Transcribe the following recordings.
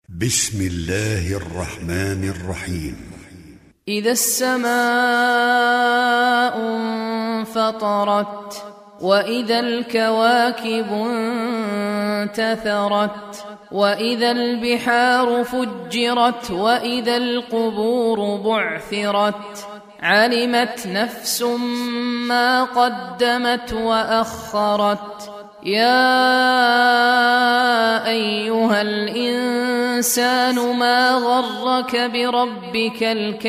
بسم الله الرحمن الرحيم. إذا السماء انفطرت وإذا الكواكب انتثرت وإذا البحار فجرت وإذا القبور بعثرت علمت نفس ما قدمت وأخرت. يا أيها الإنسان ما غرك بربك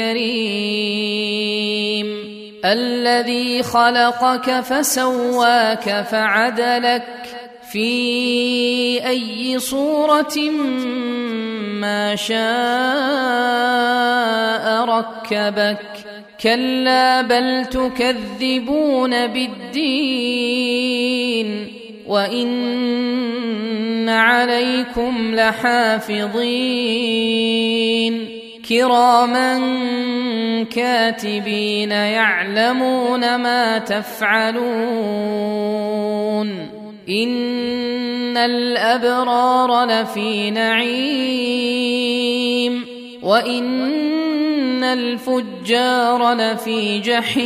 الكريم الذي خلقك فسواك فعدلك في أي صورة ما شاء ركبك. كلا بل تكذبون بالدين وإن عليكم لحافظين كراما كاتبين يعلمون ما تفعلون. إن الأبرار لفي نعيم وإن الفجار لفي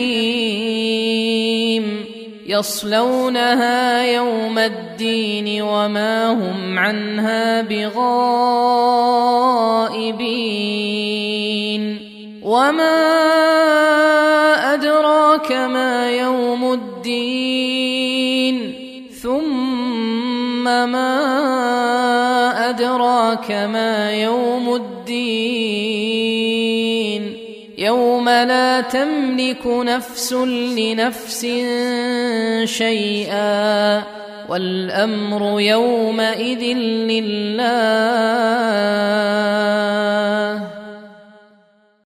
جحيم يصلونها يوم الدين وما هم عنها بغائبين. وما أدراك ما يوم الدين ثم ما أدراك ما يوم الدين يوم لا تملك نفس لنفس شيئا والأمر يومئذ لله.